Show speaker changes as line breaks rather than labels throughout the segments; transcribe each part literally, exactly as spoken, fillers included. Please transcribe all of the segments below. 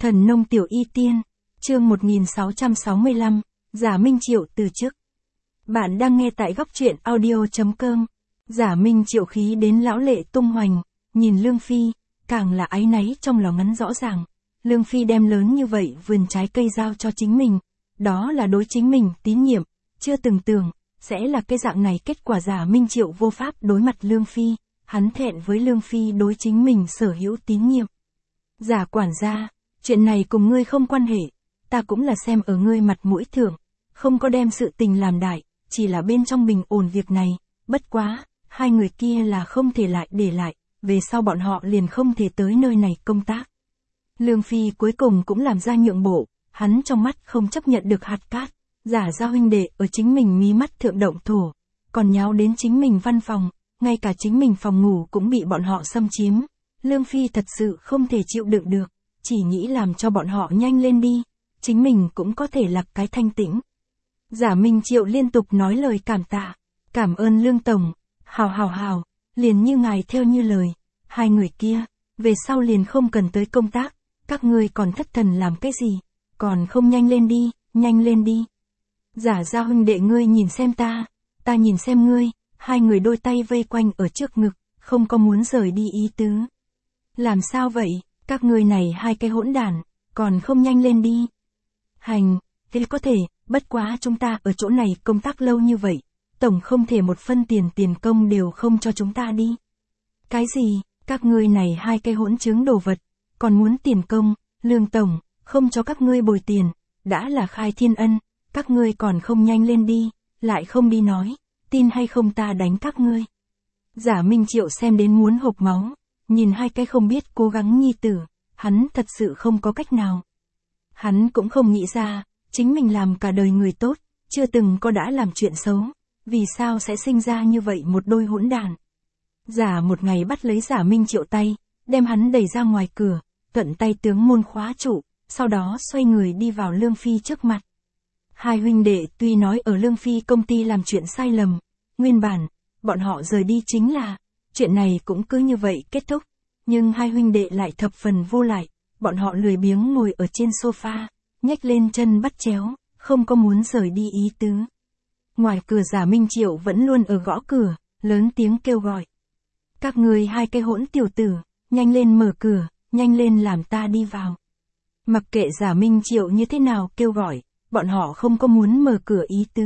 Thần nông tiểu y tiên, chương một nghìn sáu trăm sáu mươi lăm, Giả Minh Triệu từ chức. Bạn đang nghe tại góc truyện audio chấm com. Giả Minh Triệu khí đến lão lệ tung hoành, nhìn Lương Phi, càng là áy náy trong lòng ngắn rõ ràng. Lương Phi đem lớn như vậy vườn trái cây giao cho chính mình, đó là đối chính mình tín nhiệm, chưa từng tưởng, sẽ là cái dạng này kết quả. Giả Minh Triệu vô pháp đối mặt Lương Phi, hắn thẹn với Lương Phi đối chính mình sở hữu tín nhiệm. Giả quản gia, chuyện này cùng ngươi không quan hệ, ta cũng là xem ở ngươi mặt mũi thưởng, không có đem sự tình làm đại, chỉ là bên trong bình ổn việc này, bất quá, hai người kia là không thể lại để lại, về sau bọn họ liền không thể tới nơi này công tác. Lương Phi cuối cùng cũng làm ra nhượng bộ, hắn trong mắt không chấp nhận được hạt cát, giả ra huynh đệ ở chính mình mí mắt thượng động thổ, còn nháo đến chính mình văn phòng, ngay cả chính mình phòng ngủ cũng bị bọn họ xâm chiếm. Lương Phi thật sự không thể chịu đựng được, chỉ nghĩ làm cho bọn họ nhanh lên đi, chính mình cũng có thể lạc cái thanh tĩnh. Giả Minh Triệu liên tục nói lời cảm tạ, cảm ơn Lương Tổng, hào hào hào, liền như ngài theo như lời, hai người kia, về sau liền không cần tới công tác, các ngươi còn thất thần làm cái gì, còn không nhanh lên đi, nhanh lên đi. Giả ra huynh đệ ngươi nhìn xem ta, ta nhìn xem ngươi, hai người đôi tay vây quanh ở trước ngực, không có muốn rời đi ý tứ. Làm sao vậy, các ngươi này hai cái hỗn đản, còn không nhanh lên đi. Hành, thế có thể, bất quá chúng ta ở chỗ này công tác lâu như vậy, tổng không thể một phân tiền tiền công đều không cho chúng ta đi. Cái gì, các ngươi này hai cái hỗn trứng đồ vật, còn muốn tiền công, Lương Tổng, không cho các ngươi bồi tiền, đã là khai thiên ân, các ngươi còn không nhanh lên đi, lại không đi nói, tin hay không ta đánh các ngươi. Giả Minh Triệu xem đến muốn hộc máu, nhìn hai cái không biết cố gắng nhi tử, hắn thật sự không có cách nào. Hắn cũng không nghĩ ra, chính mình làm cả đời người tốt, chưa từng có đã làm chuyện xấu, vì sao sẽ sinh ra như vậy một đôi hỗn đàn. Giả một ngày bắt lấy Giả Minh Triệu tay, đem hắn đẩy ra ngoài cửa, thuận tay tướng môn khóa trụ, sau đó xoay người đi vào Lương Phi trước mặt. Hai huynh đệ tuy nói ở Lương Phi công ty làm chuyện sai lầm, nguyên bản, bọn họ rời đi chính là, chuyện này cũng cứ như vậy kết thúc, nhưng hai huynh đệ lại thập phần vô lại, bọn họ lười biếng ngồi ở trên sofa, nhếch lên chân bắt chéo, không có muốn rời đi ý tứ. Ngoài cửa Giả Minh Triệu vẫn luôn ở gõ cửa, lớn tiếng kêu gọi. Các người hai cái hỗn tiểu tử, nhanh lên mở cửa, nhanh lên làm ta đi vào. Mặc kệ Giả Minh Triệu như thế nào kêu gọi, bọn họ không có muốn mở cửa ý tứ.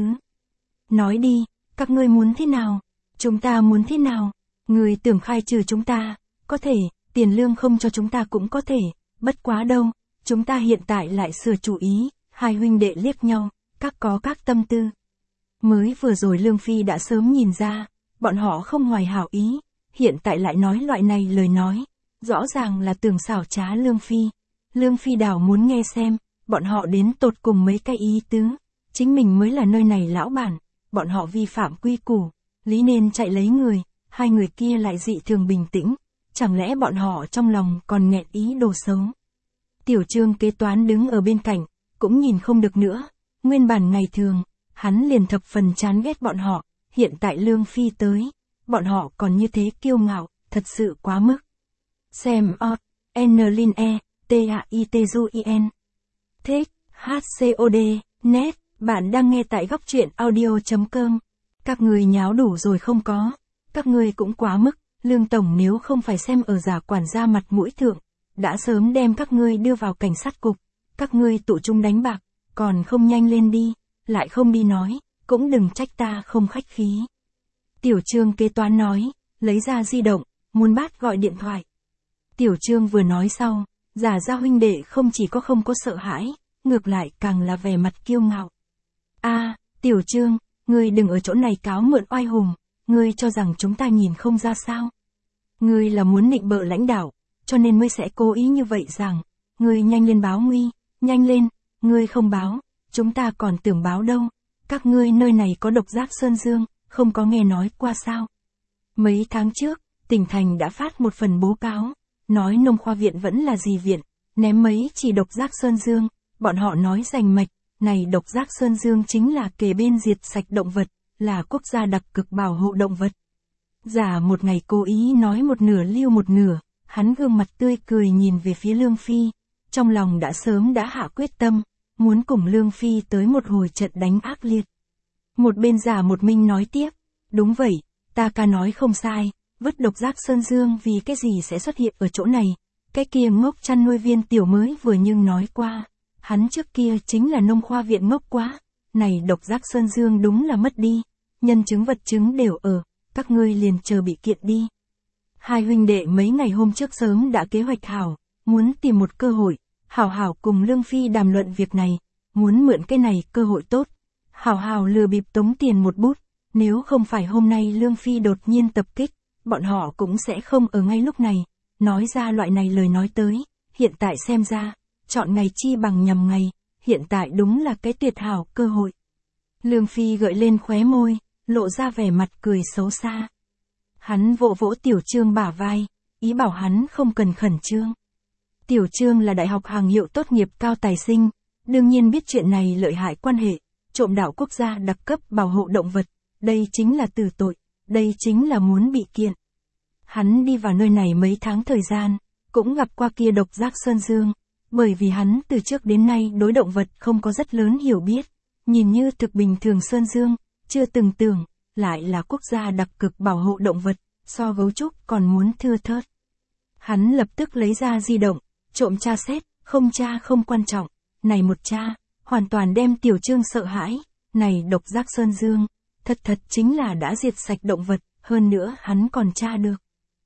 Nói đi, các ngươi muốn thế nào? Chúng ta muốn thế nào? Người tưởng khai trừ chúng ta, có thể, tiền lương không cho chúng ta cũng có thể, bất quá đâu, chúng ta hiện tại lại sửa chủ ý, hai huynh đệ liếc nhau, các có các tâm tư. Mới vừa rồi Lương Phi đã sớm nhìn ra, bọn họ không hoài hảo ý, hiện tại lại nói loại này lời nói, rõ ràng là tưởng xảo trá Lương Phi. Lương Phi đảo muốn nghe xem, bọn họ đến tột cùng mấy cái ý tứ, chính mình mới là nơi này lão bản, bọn họ vi phạm quy củ, lý nên chạy lấy người, hai người kia lại dị thường bình tĩnh, chẳng lẽ bọn họ trong lòng còn nghẹn ý đồ xấu. Tiểu Trương kế toán đứng ở bên cạnh, cũng nhìn không được nữa, nguyên bản ngày thường, hắn liền thập phần chán ghét bọn họ, hiện tại Lương Phi tới, bọn họ còn như thế kiêu ngạo, thật sự quá mức. Xem o, n lin e, t a i t u i n. Thích, h c o d, net, bạn đang nghe tại góc truyện audio chấm com. Các người nháo đủ rồi không có, các người cũng quá mức, Lương Tổng nếu không phải xem ở Giả quản gia mặt mũi thượng, đã sớm đem các ngươi đưa vào cảnh sát cục, các ngươi tụ chung đánh bạc, còn không nhanh lên đi, lại không đi nói, cũng đừng trách ta không khách khí. Tiểu Trương kế toán nói, lấy ra di động, muốn bát gọi điện thoại. Tiểu Trương vừa nói sau, Giả ra huynh đệ không chỉ có không có sợ hãi, ngược lại càng là vẻ mặt kiêu ngạo. A, Tiểu Trương, ngươi đừng ở chỗ này cáo mượn oai hùng, ngươi cho rằng chúng ta nhìn không ra sao? Ngươi là muốn nịnh bợ lãnh đạo, cho nên mới sẽ cố ý như vậy rằng, ngươi nhanh lên báo nguy, nhanh lên, ngươi không báo, chúng ta còn tưởng báo đâu, các ngươi nơi này có độc giác sơn dương, không có nghe nói qua sao? Mấy tháng trước, tỉnh thành đã phát một phần báo cáo, nói nông khoa viện vẫn là gì viện, ném mấy chỉ độc giác sơn dương, bọn họ nói rành mạch, này độc giác sơn dương chính là kề bên diệt sạch động vật, là quốc gia đặc cực bảo hộ động vật. Giả một ngày cố ý nói một nửa lưu một nửa, hắn gương mặt tươi cười nhìn về phía Lương Phi, trong lòng đã sớm đã hạ quyết tâm, muốn cùng Lương Phi tới một hồi trận đánh ác liệt. Một bên Giả Một Minh nói tiếp, đúng vậy, ta ca nói không sai, vứt độc giác sơn dương vì cái gì sẽ xuất hiện ở chỗ này, cái kia ngốc chăn nuôi viên tiểu mới vừa nhưng nói qua, hắn trước kia chính là nông khoa viện ngốc quá, này độc giác sơn dương đúng là mất đi, nhân chứng vật chứng đều ở, các ngươi liền chờ bị kiện đi. Hai huynh đệ mấy ngày hôm trước sớm đã kế hoạch hảo, muốn tìm một cơ hội, hảo hảo cùng Lương Phi đàm luận việc này, muốn mượn cái này cơ hội tốt, hảo hảo lừa bịp tống tiền một bút, nếu không phải hôm nay Lương Phi đột nhiên tập kích, bọn họ cũng sẽ không ở ngay lúc này, nói ra loại này lời nói tới, hiện tại xem ra, chọn ngày chi bằng nhằm ngày, hiện tại đúng là cái tuyệt hảo cơ hội. Lương Phi gợi lên khóe môi, lộ ra vẻ mặt cười xấu xa. Hắn vỗ vỗ Tiểu Trương bả vai, ý bảo hắn không cần khẩn trương. Tiểu Trương là đại học hàng hiệu tốt nghiệp cao tài sinh, đương nhiên biết chuyện này lợi hại quan hệ, trộm đạo quốc gia đặc cấp bảo hộ động vật, đây chính là tử tội, đây chính là muốn bị kiện. Hắn đi vào nơi này mấy tháng thời gian, cũng gặp qua kia độc giác sơn dương, bởi vì hắn từ trước đến nay đối động vật không có rất lớn hiểu biết, nhìn như thực bình thường sơn dương, chưa từng tưởng, lại là quốc gia đặc cực bảo hộ động vật, so gấu trúc còn muốn thưa thớt. Hắn lập tức lấy ra di động, trộm tra xét, không tra không quan trọng, này một tra, hoàn toàn đem Tiểu Trương sợ hãi, này độc giác sơn dương, thật thật chính là đã diệt sạch động vật, hơn nữa hắn còn tra được.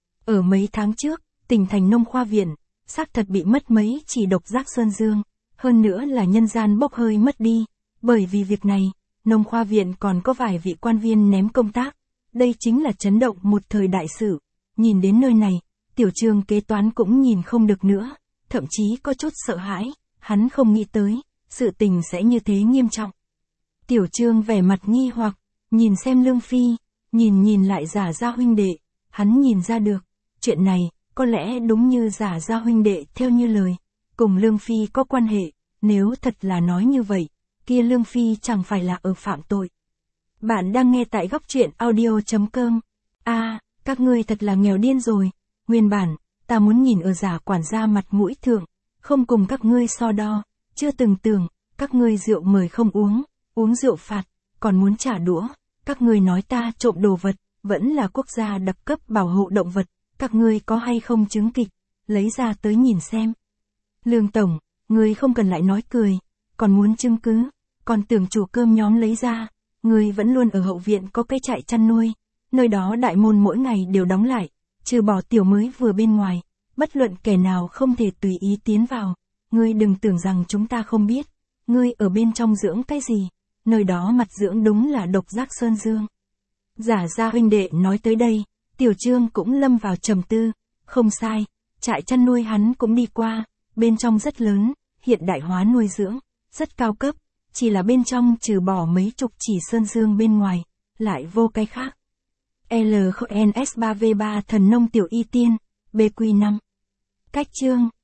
Ở mấy tháng trước, tỉnh thành nông khoa viện, xác thật bị mất mấy chỉ độc giác sơn dương, hơn nữa là nhân gian bốc hơi mất đi, bởi vì việc này, nông khoa viện còn có vài vị quan viên ném công tác, đây chính là chấn động một thời đại sử, nhìn đến nơi này, Tiểu Trương kế toán cũng nhìn không được nữa, thậm chí có chút sợ hãi, hắn không nghĩ tới, sự tình sẽ như thế nghiêm trọng. Tiểu Trương vẻ mặt nghi hoặc, nhìn xem Lương Phi, nhìn nhìn lại Giả gia huynh đệ, hắn nhìn ra được, chuyện này, có lẽ đúng như Giả gia huynh đệ theo như lời, cùng Lương Phi có quan hệ, nếu thật là nói như vậy, kia Lương Phi chẳng phải là ở phạm tội. Bạn đang nghe tại góc truyện audio chấm com. A, à, các ngươi thật là nghèo điên rồi, nguyên bản, ta muốn nhìn ở Giả quản gia mặt mũi thượng, không cùng các ngươi so đo, chưa từng tưởng, các ngươi rượu mời không uống, uống rượu phạt, còn muốn trả đũa, các ngươi nói ta trộm đồ vật, vẫn là quốc gia đặc cấp bảo hộ động vật, các ngươi có hay không chứng kịch, lấy ra tới nhìn xem. Lương Tổng, ngươi không cần lại nói cười, còn muốn chứng cứ, còn tưởng chủ cơm nhóm lấy ra, ngươi vẫn luôn ở hậu viện có cái trại chăn nuôi, nơi đó đại môn mỗi ngày đều đóng lại, trừ bỏ tiểu mới vừa bên ngoài, bất luận kẻ nào không thể tùy ý tiến vào, ngươi đừng tưởng rằng chúng ta không biết, ngươi ở bên trong dưỡng cái gì, nơi đó mặt dưỡng đúng là độc giác sơn dương. Giả gia huynh đệ nói tới đây, Tiểu Trương cũng lâm vào trầm tư, không sai, trại chăn nuôi hắn cũng đi qua, bên trong rất lớn, hiện đại hóa nuôi dưỡng, rất cao cấp, chỉ là bên trong trừ bỏ mấy chục chỉ sơn dương bên ngoài, lại vô cái khác. L N S ba V ba Thần nông tiểu y tiên, B Q năm. Cách chương